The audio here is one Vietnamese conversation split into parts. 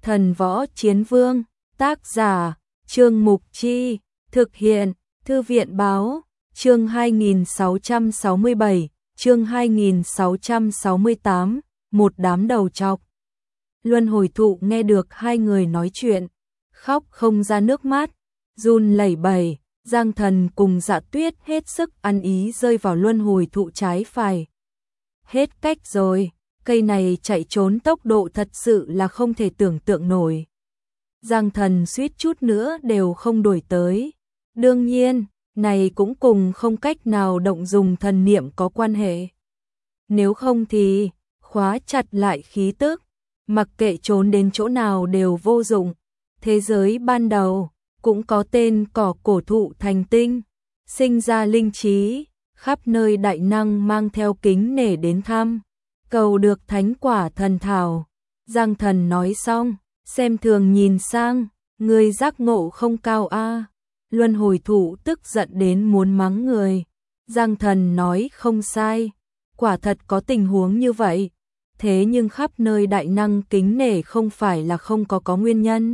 Thần Võ Chiến Vương, tác giả, Trương Mục Chi, thực hiện, Thư viện Báo, chương 2667, chương 2668, một đám đầu trọc. Luân Hồi Thụ nghe được hai người nói chuyện, khóc không ra nước mắt, run lẩy bẩy. Giang Thần cùng Dạ Tuyết hết sức ăn ý rơi vào Luân Hồi Thụ trái phải. Hết cách rồi, cây này chạy trốn tốc độ thật sự là không thể tưởng tượng nổi. Giang Thần suýt chút nữa đều không đuổi tới. Đương nhiên, này cũng cùng không cách nào động dùng thần niệm có quan hệ. Nếu không thì khóa chặt lại khí tức, mặc kệ trốn đến chỗ nào đều vô dụng. Thế giới ban đầu cũng có tên cỏ cổ thụ thành tinh, sinh ra linh trí, khắp nơi đại năng mang theo kính nể đến thăm, cầu được thánh quả thần thảo. Giang Thần nói xong, xem thường nhìn sang, người giác ngộ không cao a. Luân Hồi Thụ tức giận đến muốn mắng người. Giang Thần nói không sai, quả thật có tình huống như vậy, thế nhưng khắp nơi đại năng kính nể không phải là không có nguyên nhân.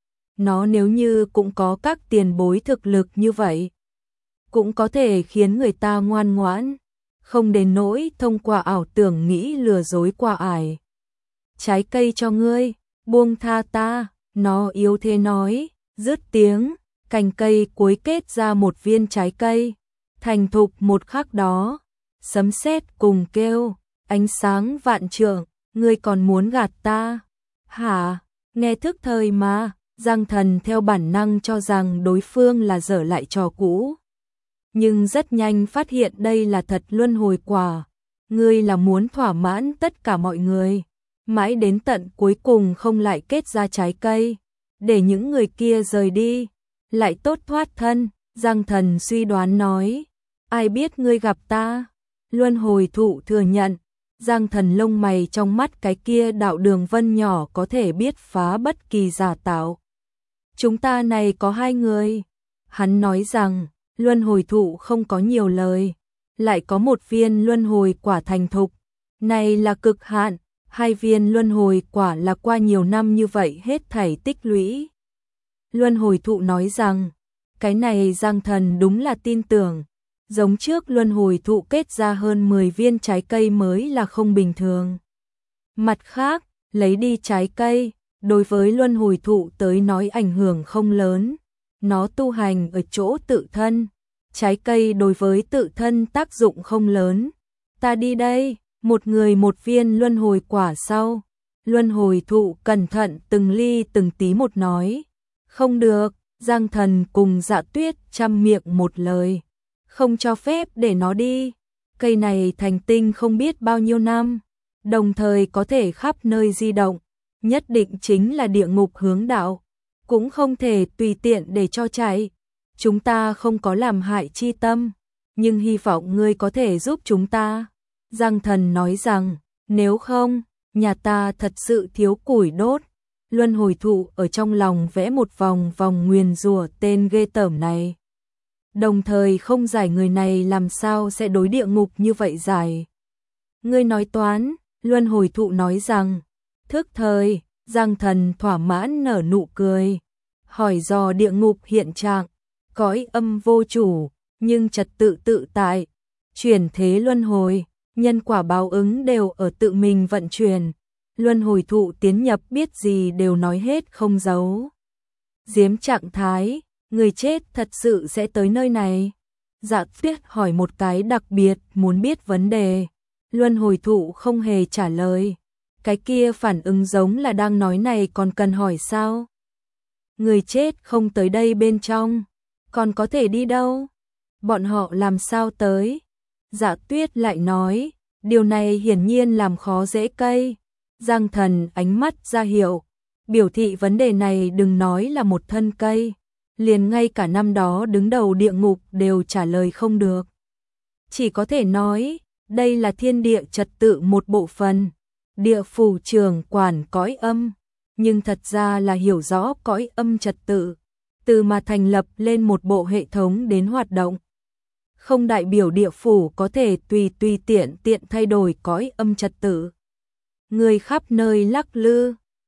Nó nếu như cũng có các tiền bối thực lực như vậy, cũng có thể khiến người ta ngoan ngoãn, không đến nỗi thông qua ảo tưởng nghĩ lừa dối qua ải. Trái cây cho ngươi, buông tha ta, nó yếu thế nói, dứt tiếng, cành cây cuối kết ra một viên trái cây, thành thục một khắc đó, sấm sét cùng kêu, ánh sáng vạn trượng, ngươi còn muốn gạt ta? Hả? Nghe thức thời mà. Giang Thần theo bản năng cho rằng đối phương là dở lại trò cũ, nhưng rất nhanh phát hiện đây là thật luân hồi quả. Ngươi là muốn thỏa mãn tất cả mọi người, mãi đến tận cuối cùng không lại kết ra trái cây, để những người kia rời đi, lại tốt thoát thân. Giang Thần suy đoán nói, ai biết ngươi gặp ta? Luân Hồi Thụ thừa nhận. Giang Thần lông mày trong mắt cái kia đạo đường vân nhỏ có thể biết phá bất kỳ giả tạo. Chúng ta này có hai người. Hắn nói rằng, Luân Hồi Thụ không có nhiều lời, lại có một viên luân hồi quả thành thục. Này là cực hạn, hai viên luân hồi quả là qua nhiều năm như vậy hết thảy tích lũy. Luân Hồi Thụ nói rằng, cái này Giang Thần đúng là tin tưởng. Giống trước Luân Hồi Thụ kết ra hơn 10 viên trái cây mới là không bình thường. Mặt khác, lấy đi trái cây, đối với Luân Hồi Thụ tới nói ảnh hưởng không lớn. Nó tu hành ở chỗ tự thân, trái cây đối với tự thân tác dụng không lớn. Ta đi đây, một người một viên luân hồi quả sau. Luân Hồi Thụ cẩn thận từng ly từng tí một nói. Không được, Giang Thần cùng Dạ Tuyết chăm miệng một lời. Không cho phép để nó đi. Cây này thành tinh không biết bao nhiêu năm, đồng thời có thể khắp nơi di động, nhất định chính là địa ngục hướng đạo, cũng không thể tùy tiện để cho chạy. Chúng ta không có làm hại chi tâm, nhưng hy vọng ngươi có thể giúp chúng ta. Giang Thần nói rằng, nếu không, nhà ta thật sự thiếu củi đốt. Luân Hồi Thụ ở trong lòng vẽ một vòng vòng nguyền rủa tên ghê tởm này. Đồng thời không giải người này làm sao sẽ đối địa ngục như vậy giải. Ngươi nói toán, Luân Hồi Thụ nói rằng, thức thời. Giang Thần thỏa mãn nở nụ cười, hỏi dò địa ngục hiện trạng, cõi âm vô chủ, nhưng trật tự tự tại, chuyển thế luân hồi, nhân quả báo ứng đều ở tự mình vận chuyển. Luân Hồi Thụ tiến nhập biết gì đều nói hết không giấu giếm trạng thái. Người chết thật sự sẽ tới nơi này? Dạ Tuyết hỏi một cái đặc biệt muốn biết vấn đề. Luân Hồi Thụ không hề trả lời. Cái kia phản ứng giống là đang nói này còn cần hỏi sao? Người chết không tới đây bên trong, còn có thể đi đâu? Bọn họ làm sao tới? Dạ Tuyết lại nói, điều này hiển nhiên làm khó dễ cây. Giang Thần ánh mắt ra hiệu, biểu thị vấn đề này đừng nói là một thân cây, liền ngay cả năm đó đứng đầu địa ngục đều trả lời không được. Chỉ có thể nói, đây là thiên địa trật tự một bộ phận, địa phủ trưởng quản cõi âm, nhưng thật ra là hiểu rõ cõi âm trật tự, từ mà thành lập lên một bộ hệ thống đến hoạt động. Không đại biểu địa phủ có thể tùy tiện thay đổi cõi âm trật tự. Người khắp nơi lắc lư,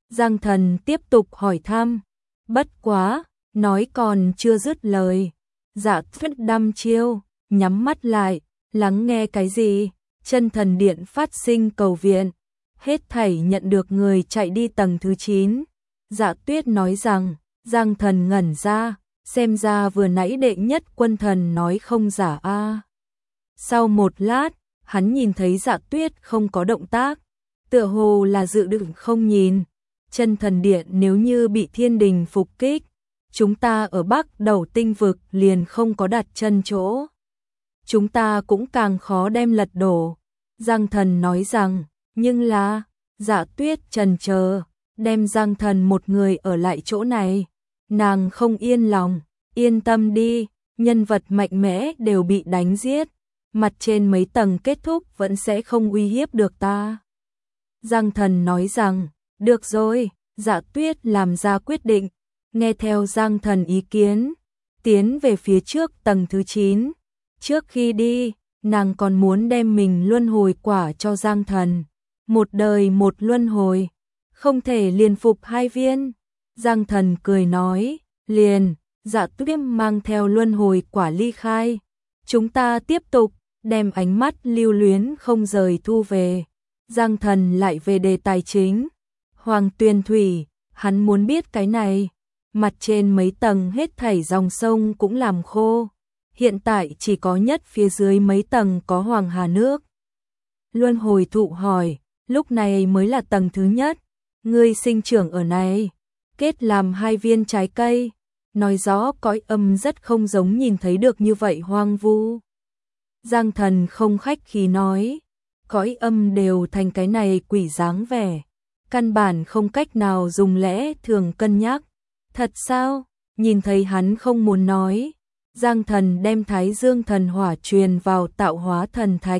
Giang Thần tiếp tục hỏi thăm. Bất quá, nói còn chưa dứt lời. Dạ Tuyết đăm chiêu, nhắm mắt lại, lắng nghe cái gì? Chân thần điện phát sinh cầu viện. Hết thảy nhận được người chạy đi tầng thứ 9. Dạ Tuyết nói rằng, Giang Thần ngẩn ra, xem ra vừa nãy đệ nhất quân thần nói không giả a. Sau một lát, hắn nhìn thấy Dạ Tuyết không có động tác, tựa hồ là dự định không nhìn. Chân thần điện nếu như bị thiên đình phục kích, chúng ta ở Bắc Đầu tinh vực liền không có đặt chân chỗ. Chúng ta cũng càng khó đem lật đổ. Giang Thần nói rằng, nhưng là, Dạ Tuyết chần chờ, đem Giang Thần một người ở lại chỗ này. Nàng không yên lòng, yên tâm đi, nhân vật mạnh mẽ đều bị đánh giết. Mặt trên mấy tầng kết thúc vẫn sẽ không uy hiếp được ta. Giang Thần nói rằng, được rồi, Dạ Tuyết làm ra quyết định, nghe theo Giang Thần ý kiến, tiến về phía trước tầng thứ 9. Trước khi đi, nàng còn muốn đem mình luân hồi quả cho Giang Thần. Một đời một luân hồi, không thể liền phục 2 viên. Giang Thần cười nói, liền. Dạ Tuyết mang theo luân hồi quả ly khai. Chúng ta tiếp tục, đem ánh mắt lưu luyến không rời thu về. Giang Thần lại về đề tài chính. Hoàng Tuyền Thủy, hắn muốn biết cái này. Mặt trên mấy tầng hết thảy dòng sông cũng làm khô. Hiện tại chỉ có nhất phía dưới mấy tầng có Hoàng Hà nước. Luân hồi thụ hỏi, lúc này mới là tầng thứ nhất. Ngươi sinh trưởng ở này, kết làm 2 viên trái cây. Nói rõ cõi âm rất không giống nhìn thấy được như vậy hoang vu. Giang Thần không khách khí nói, cõi âm đều thành cái này quỷ dáng vẻ. Căn bản không cách nào dùng lẽ thường cân nhắc. Thật sao? Nhìn thấy hắn không muốn nói. Giang Thần đem Thái Dương thần hỏa truyền vào tạo hóa thần thạch.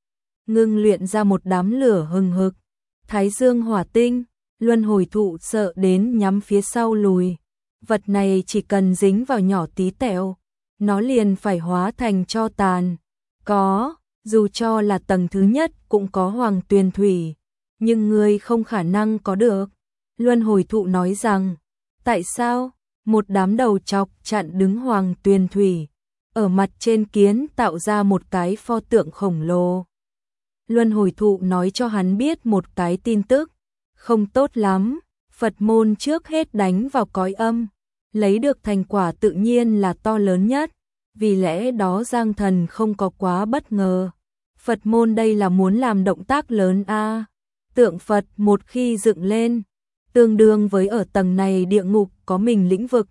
Ngưng luyện ra một đám lửa hừng hực. Thái Dương hỏa tinh, luân hồi thụ sợ đến nhắm phía sau lùi. Vật này chỉ cần dính vào nhỏ tí tẹo, nó liền phải hóa thành tro tàn. Có, dù cho là tầng thứ nhất cũng có Hoàng Tuyền Thủy, nhưng ngươi không khả năng có được. Luân hồi thụ nói rằng, tại sao? Một đám đầu chọc chặn đứng Hoàng Tuyền Thủy, ở mặt trên kiến tạo ra một cái pho tượng khổng lồ. Luân hồi thụ nói cho hắn biết một cái tin tức, không tốt lắm, Phật môn trước hết đánh vào cõi âm, lấy được thành quả tự nhiên là to lớn nhất, vì lẽ đó Giang Thần không có quá bất ngờ. Phật môn đây là muốn làm động tác lớn a. Tượng Phật một khi dựng lên, tương đương với ở tầng này địa ngục có mình lĩnh vực.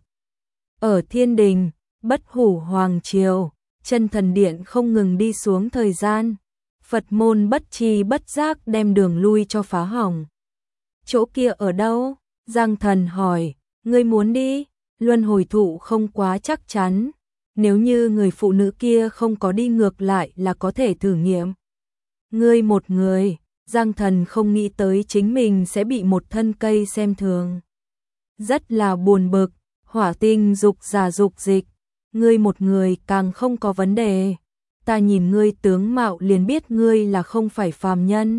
Ở thiên đình, Bất Hủ Hoàng Triều, chân thần điện không ngừng đi xuống thời gian. Phật môn bất tri bất giác đem đường lui cho phá hỏng. Chỗ kia ở đâu? Giang Thần hỏi, ngươi muốn đi? Luân hồi thụ không quá chắc chắn. Nếu như người phụ nữ kia không có đi ngược lại là có thể thử nghiệm. Ngươi một người, Giang Thần không nghĩ tới chính mình sẽ bị một thân cây xem thường. Rất là buồn bực, hỏa tinh dục giả dục dịch. Ngươi một người càng không có vấn đề. Ta nhìn ngươi tướng mạo liền biết ngươi là không phải phàm nhân.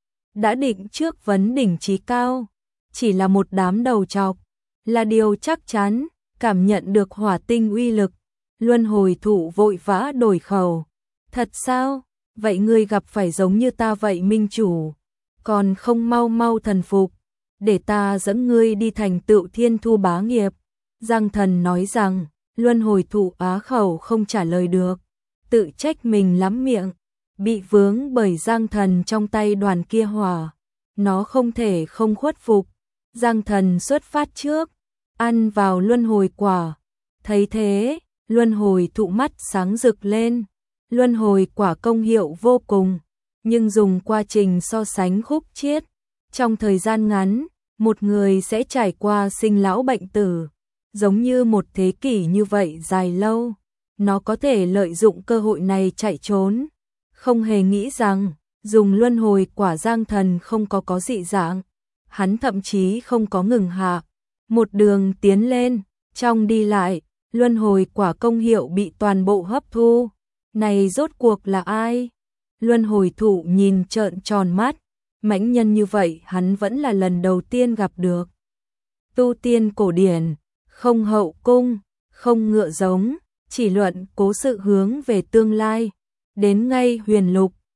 Đã định trước vấn đỉnh trí cao, chỉ là một đám đầu trọc, là điều chắc chắn. Cảm nhận được hỏa tinh uy lực, luân hồi thụ vội vã đổi khẩu. Thật sao? Vậy ngươi gặp phải giống như ta vậy minh chủ, còn không mau mau thần phục, để ta dẫn ngươi đi thành tựu thiên thu bá nghiệp. Giang Thần nói rằng, luân hồi thụ á khẩu không trả lời được, tự trách mình lắm miệng, bị vướng bởi Giang Thần trong tay đoàn kia hỏa, nó không thể không khuất phục. Giang Thần xuất phát trước, ăn vào luân hồi quả, thấy thế, luân hồi thụ mắt sáng rực lên. Luân hồi quả công hiệu vô cùng, nhưng dùng quá trình so sánh khúc chiết. Trong thời gian ngắn, một người sẽ trải qua sinh lão bệnh tử, giống như một thế kỷ như vậy dài lâu. Nó có thể lợi dụng cơ hội này chạy trốn. Không hề nghĩ rằng, dùng luân hồi quả Giang Thần không có dị dạng. Hắn thậm chí không có ngừng hạ. Một đường tiến lên, trong đi lại, luân hồi quả công hiệu bị toàn bộ hấp thu. Này rốt cuộc là ai? Luân hồi thụ nhìn trợn tròn mắt, Mãnh nhân như vậy hắn vẫn là lần đầu tiên gặp được. Tu tiên cổ điển, không hậu cung, không ngựa giống, chỉ luận cố sự hướng về tương lai. Đến ngay huyền lục,